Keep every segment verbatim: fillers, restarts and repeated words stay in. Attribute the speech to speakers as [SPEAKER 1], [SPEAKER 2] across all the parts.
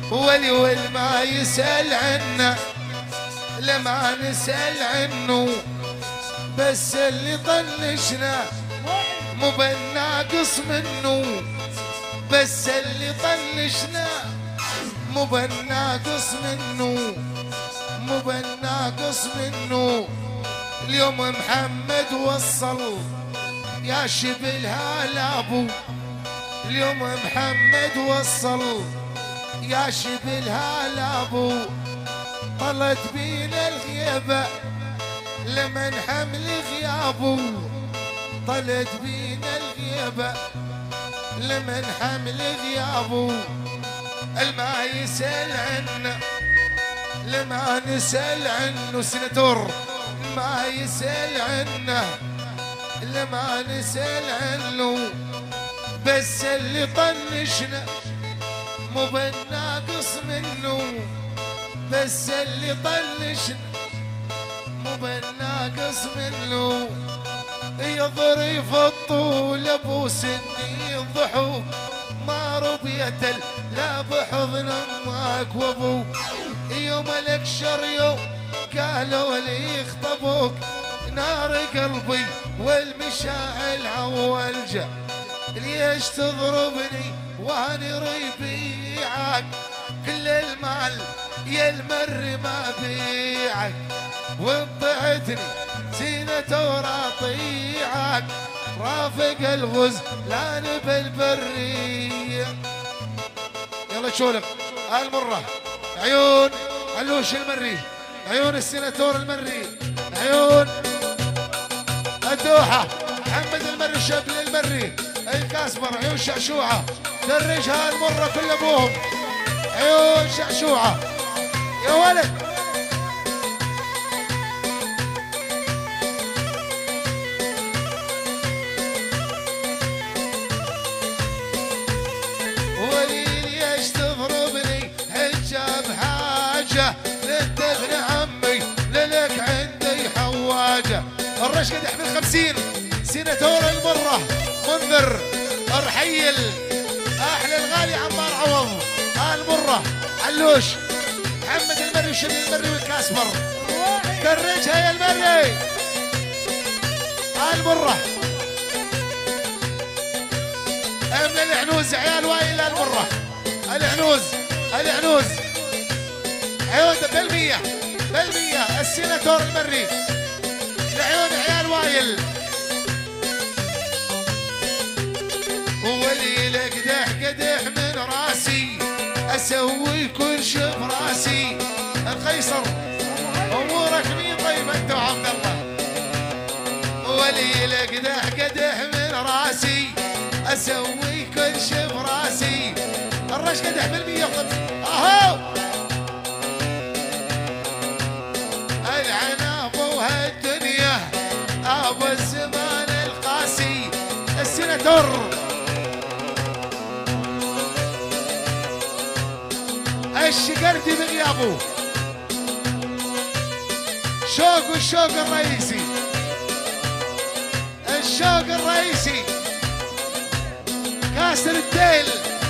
[SPEAKER 1] ولي والما يسأل عنه لما نسأل عنه، بس اللي طنشنا مو بالناقص منه، بس اللي طنشنا مو بالناقص منه، مو بالناقص منه. اليوم محمد وصل يا شبلها لابو، اليوم محمد وصل يا شبلها لابو. طلت بينا الغيبة لمن حمل غيابه، طلت بينا الغيبة لمن حمل غيابه. الما يسأل عنه لما نسأل عنه سنتور، ما يسأل عنه لما نسأل عنه، بس اللي طنشنا مو بالناقص منه، بس اللي طنشنا مو بالناقص منه. يضرب الطول ابو سني الضحوك ما ربيت لا بحضن امك وابوك. يوم لك شر يوم قالوا لي يخطبوك، نار قلبي والمشاعل عوالجه. ليش تضربني وانا ربيعك؟ كل المال يا المر ما بيعك، وانطعتني زينة وراطيعك. رافق الغزلان بالبرية. يلا شولك المرة عيون علوش المري، عيون السناتور المري، عيون الدوحة محمد المري شبل المري الكاسبر، عيون شعشوعة درجها المرة كل ابوهم، عيون شعشوعة يا ولد. ولي ليش تضربني حجاب حاجة لانت ابن عمي للك عندي حواجة. الرش قد يحمل خمسين سيناتور المرة منذر ارحيل احلى الغالي عمار عوض المرة علوش محمد المري وشبيل المري والكاسبر درجها يا المري المرة. من العنوز عيال وائل المرة، العنوز العنوز عيون بالمية بالمية السيناتور المري لعيون عيال وائل. ولي لك قدح قدح من راسي اسوي كل شي براسي. القيصر امورك مين طيب انت وعبد الله. ولي لك قدح قدح من راسي اسوي كل شي براسي. الرش قدح بالمية اهو العناب وهالدنيا ابو الزمان القاسي السناتور. الشقردي بغيابه شوق والشوق الرئيسي، الشوق الرئيسي كاسر الديل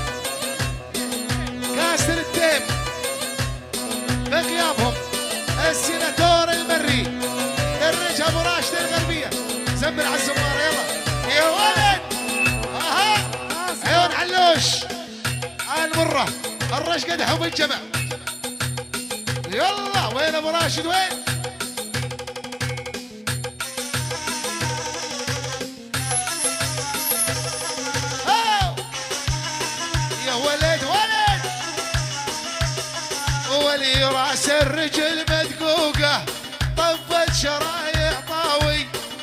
[SPEAKER 1] كاسر الديم بغيابهم. السيناتور المري درج ابو راشد الغربيه زمر على الزماره يلا يا ولد. اها عيون علوش المره الرش قدح بالجمع. يلا وين ابو راشد وين؟ يا ولد ولد. ولي راس الرجل مدقوقه طفت شرايع طاوي.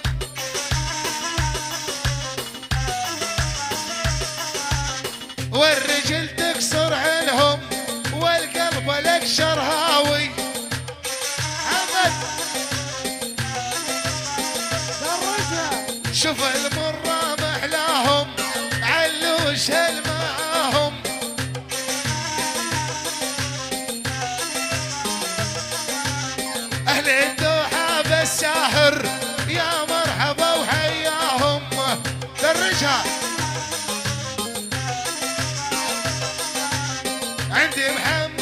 [SPEAKER 1] والرجل تكسر عينهم والقلب لك شرهاوي. حمد شوف المرة محلاهم علوش معاهم. اهل الدوحة بالساهر يا مرحبا وحياهم. درجها عندي محمد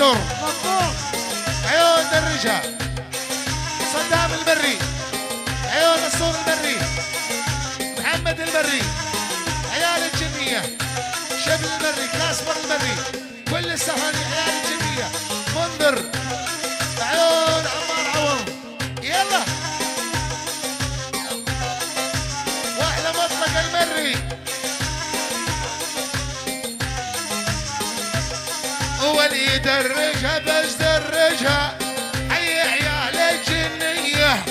[SPEAKER 1] السناتور عيون درجها صدام البري عيون الصور البري محمد البري عيال الجنية شبل البري كاسبر البري كل السهراني عيال الجنية منذر عيون عمار عوض يلا واحلى مطلق المري هو اللي يدرجها بس درجها حي عيال الجنية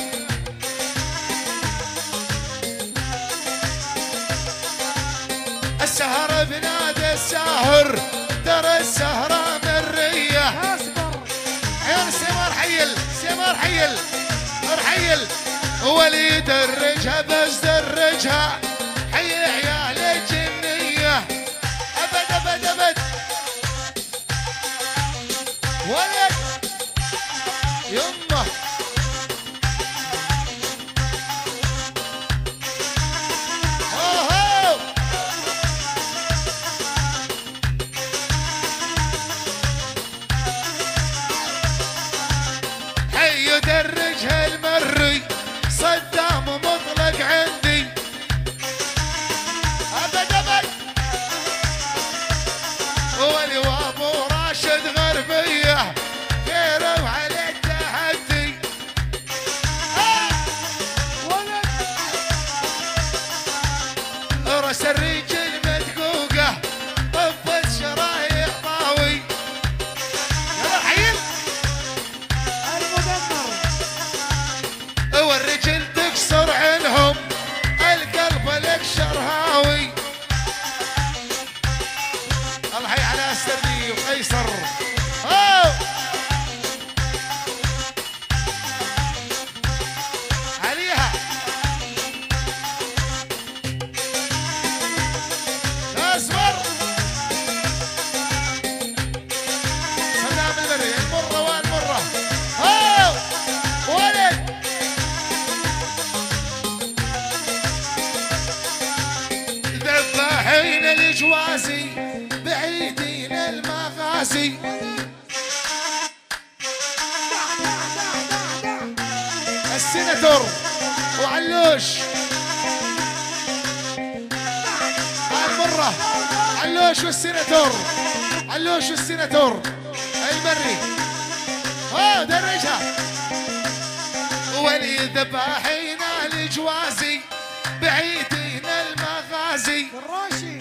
[SPEAKER 1] السهرة بنادى الساهر ترى السهرة مرية عيون السمار حيل سمار حيل رحيل هو اللي يدرجها بس درجها حي عيال الجنية أبد أبد أبد ولد يمه اوهو حي يدرجها المري صدام مطلق عندي ابد ابد هو اللي وابو راشد غربيه كيروا على التحدي راس الرجل مدقوقه طفت شرايح طاوي يلا حيل
[SPEAKER 2] المدمر
[SPEAKER 1] والرجل تكسر عنهم القلب لك شرهاوي الله حي على السردي وقيصر أوه. عليها اصبر سلام البري المرة والمرة أوه. ولد ذباحين الجوازي بعيدين المغازي السناتور وعلوش المرة علوش والسناتور علوش والسناتور المري اه درجها ولي ذباحين الجوازي بعيدين المغازي
[SPEAKER 2] الراشي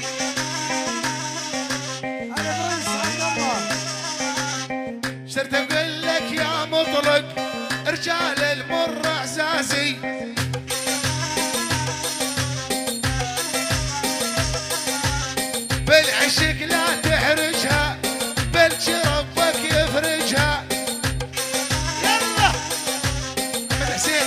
[SPEAKER 2] انا برنس عبد الله
[SPEAKER 1] صرت اقول لك يا مطلق رجال المر اعزازي بالعشق لا تحرجها بلج ربك يفرجها يلا محمد حسين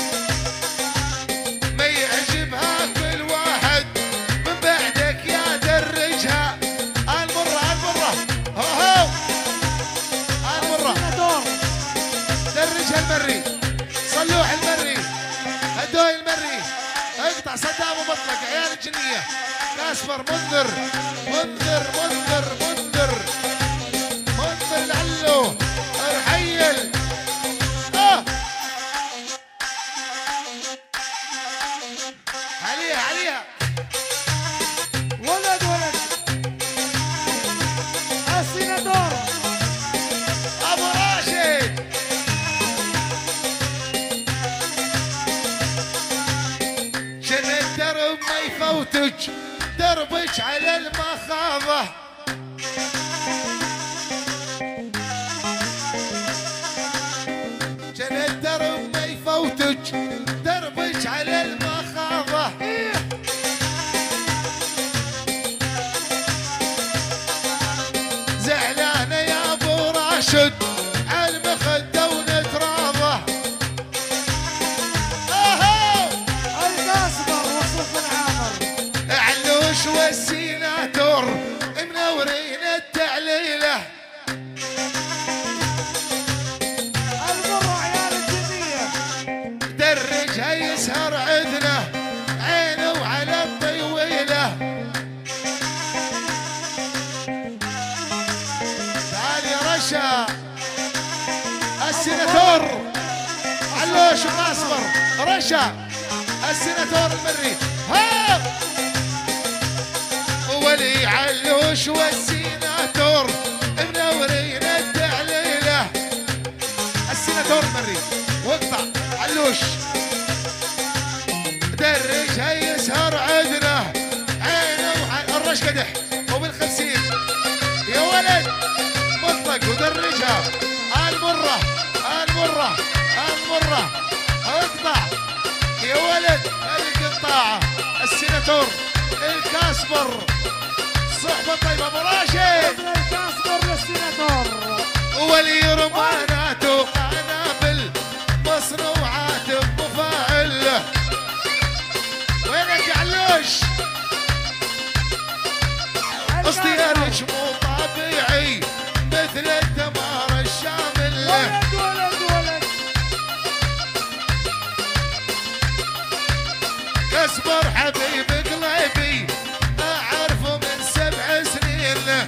[SPEAKER 1] ما يعجبها كل واحد من بعدك يا درجها المرة المرة هو هو المرة
[SPEAKER 2] السناتور
[SPEAKER 1] درجها المري صلوح المري هدوي المري اقطع صدام ومطلق عيال الجنية كاسبر منذر منذر منذر منذر منذر العلو رحيل اه عليها عليها
[SPEAKER 2] ولد ولد السناتور
[SPEAKER 1] ابو راشد شن الدرب ما يفوتك دربك على المخاضة شن الدرب ما يفوتك دربك على المخاضة زعلانة يا ابو راشد عالمخدة ونتراضى اهو
[SPEAKER 2] الكاسبر وصف العامر
[SPEAKER 1] علوش والسيناتور منورين التعليله
[SPEAKER 2] المر عيال الجنية
[SPEAKER 1] درجها يسهر عذنه عينه على الطويله تعال يا رشا رشا السناتور المري. ها ولي علوش والسيناتور منورين التعليله. السيناتور المري واقطع علوش درجها يسهر عدنا عينه الرش قدح وبالخمسين يا ولد مطلق ودرجها المره المره المره اقطع يا ولد القطاعه. السيناتور الكاسبر صحبه طيبه ابو راشد
[SPEAKER 2] الكاسبر للسيناتور
[SPEAKER 1] ولي رمانات وقنابل مصنوعات بمفاعل. وينك يا علوش؟ اصطيارك مو طبيعي مثل الدمار الشامل.
[SPEAKER 2] ولد ولد ولد
[SPEAKER 1] كسبر حبيب قلبي اعرفه من سبع سنين.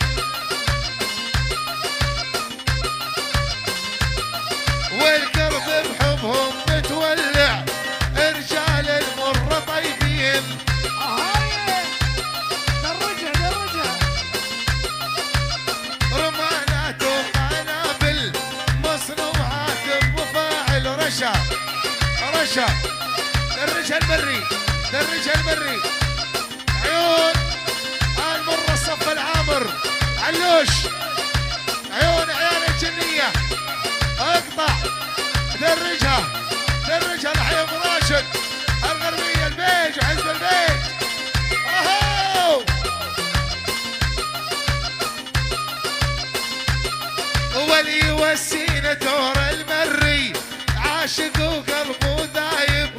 [SPEAKER 1] والقلب بحبهم متولع رجال المر طيبين.
[SPEAKER 2] هاي درجها درجها
[SPEAKER 1] رمانات وقنابل مصنوعات بمفاعل. رشا رشا درجها المري درجها المري. عيون المر الصف العامر علوش عيون عيال الجنيه اقطع درجها درجها لحي ابو راشد الغربيه البيج وحزب البيج. اهو ولي والسيناتور المري عاشق وقلبه ذايب.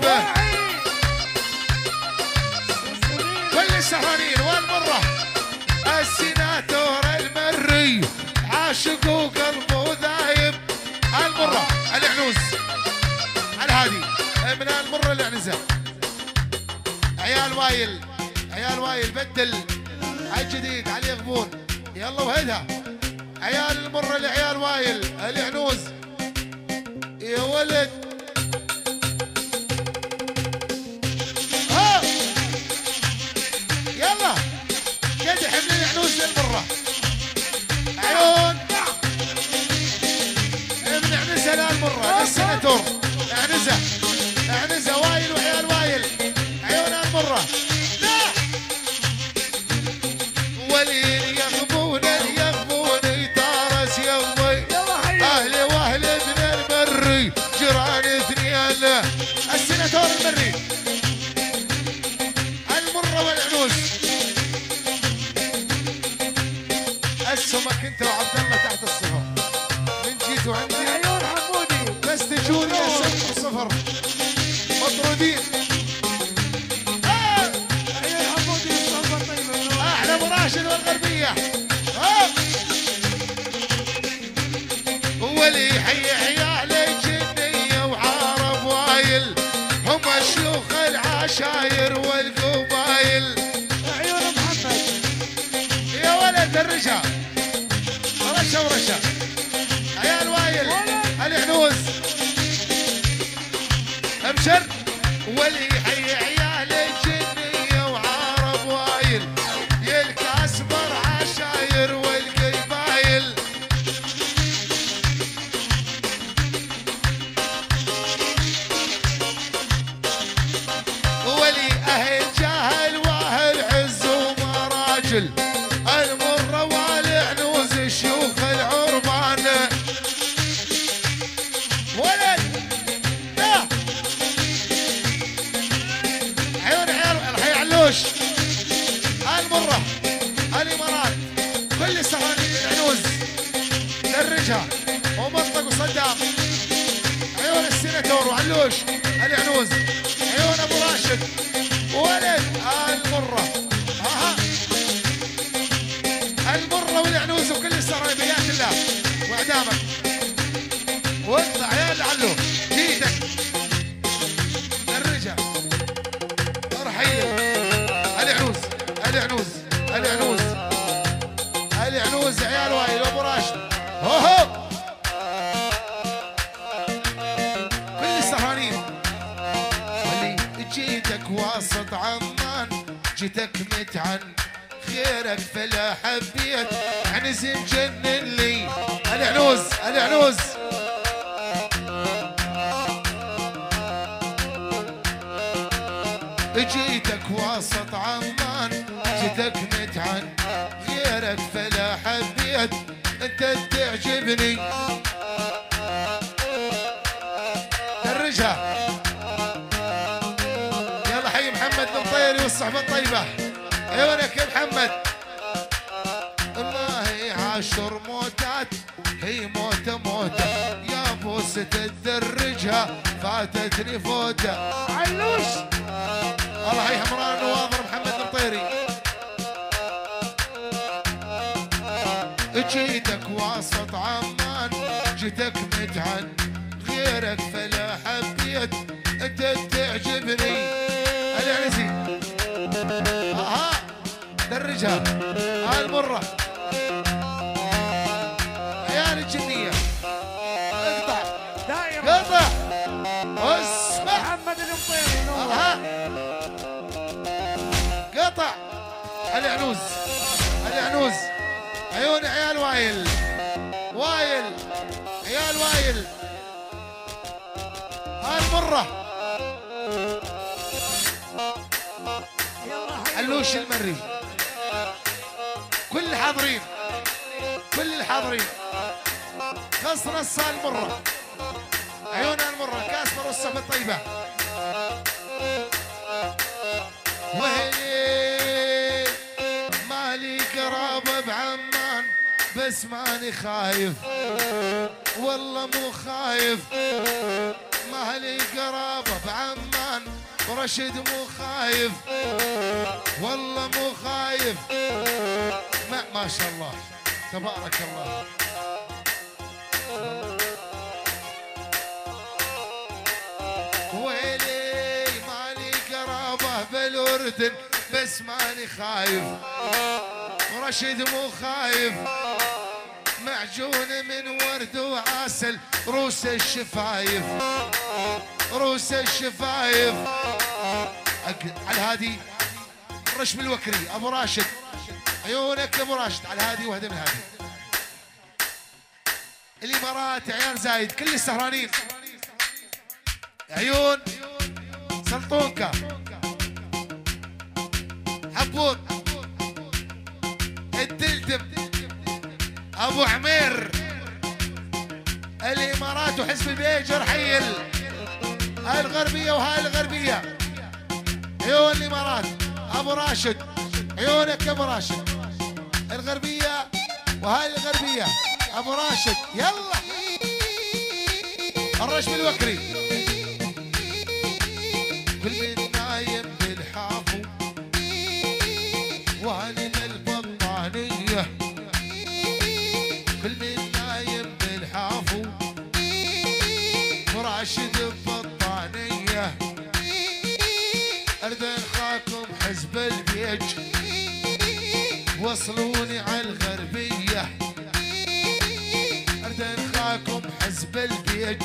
[SPEAKER 1] كل السهرانين والمره السيناتور المري عاشق وقلبه ذايب. المره العنوز على هادي من المره العنزه. عيال وايل عيال وايل بدل على الجديد علي غبون يلا وهدها. عيال المره لعيال وايل العنوز يا ولد. ها يلا قدح من العنوز للمره. عيون من اعنزه للمره للسناتور. اعنزه اعنزه وايل وعيال وايل عيون المره. لا ولي يغبون يغبون يطارس يمي اهلي واهل ابن المري جيران اثنين. السناتور المري المره والعنوز. اسهمك انت وعبد الله تحت الصفر من جيتوا عندي
[SPEAKER 2] عيون حمودي
[SPEAKER 1] بس تجوني صفر صفر مطرودين. آه.
[SPEAKER 2] عيون حمودي الصحبة طيبة.
[SPEAKER 1] احلى ابو راشد والغربيه. آه. ولي حي عيال الجنيه وعارف وايل هم الشيوخ العشاير والقبايل.
[SPEAKER 2] عيون محمد
[SPEAKER 1] يا ولد الرجال رشا ورشا عيال وايل العنوز ابشر. ولي حي عيال الجنيه وعارف وايل يا الكاسبر عشاير والقبايل. ولي اهل جهل واهل عز ومراجل المره والعنوز الشيوخ العربان. ولد لا عيون عيال الحي علوش المره الامارات كل السهرانين العنوز درجها ومطلق وصدام. عيون السيناتور وعلوش العنوز عيون ابو راشد ولد المره. ها المره والعنوز وكل السهرانين بيات الله واعدامك. واقطع عيال علو جيتك درجها ارحيل. العنوز العنوز العنوز العنوز عيال وايل وابو راشد. هو هو كل السهرانين جيتك واسط عمان جيتك متعن خيرك فلا حبيت عنز مجنن لي العنوز العنوز جيتك واسط عمان جيتك متعن غيرك فلا حبيت انت تعجبني درجها يلا حي محمد المطيري والصحبة الطيبة عيونك يا محمد الله عاشر موتات هي موتة موتة يا بوسة تدرجها فاتتني فوتة
[SPEAKER 2] علوش
[SPEAKER 1] الله حي حمران نواظر محمد المطيري جيتك واسط عمان جيتك متعن غيرك فلا حبيت انت تعجبني العنزي اها درجها ها المرة عيال الجنية اقطع
[SPEAKER 2] دايما
[SPEAKER 1] قطع اسمع
[SPEAKER 2] محمد المطيري نور
[SPEAKER 1] ها قطع العنوز العنوز عيون عيال وايل وايل عيال وايل هاي المرة
[SPEAKER 2] يلا حي
[SPEAKER 1] علوش المري كل الحاضرين كل الحاضرين خلص نص المرة عيونها المرة كاسبر والصحبة الطيبة ويلي مالي قرابة بعمان بس ماني خايف والله مو خايف مالي قرابة بعمان ورشد مو خايف والله مو خايف ما, ما شاء الله تبارك الله ويلي مالي قرابة بالأردن بس ماني خايف ورشد مو خايف معجون من ورد وعسل روس الشفايف روس الشفايف على الهادي رش بالوكري ابو راشد عيونك ابو راشد على الهادي وهدى من الهادي الامارات عيال زايد كل السهرانين عيون سلطونكا حبوب الدلدم ابو عمير الامارات وحزب البيجر حيل هاي الغربيه وهاي الغربيه عيون الامارات ابو راشد عيونك ابو راشد الغربيه وهاي الغربيه ابو راشد يلا الرش بالوكري كل من نايم بالحافو وهاني البطانيه كل من نايم بالحافو وراشد ببطانيه اردن خاكم حزب البيج وصلوني على الغربيه اردن خاكم حزب البيج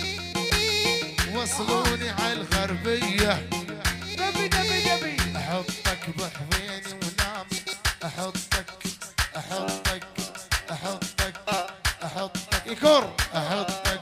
[SPEAKER 1] وصلوني على الغربيه
[SPEAKER 2] دبي دبي دبي
[SPEAKER 1] احطك بحضيني ونام احطك احطك احطك احطك يكر احطك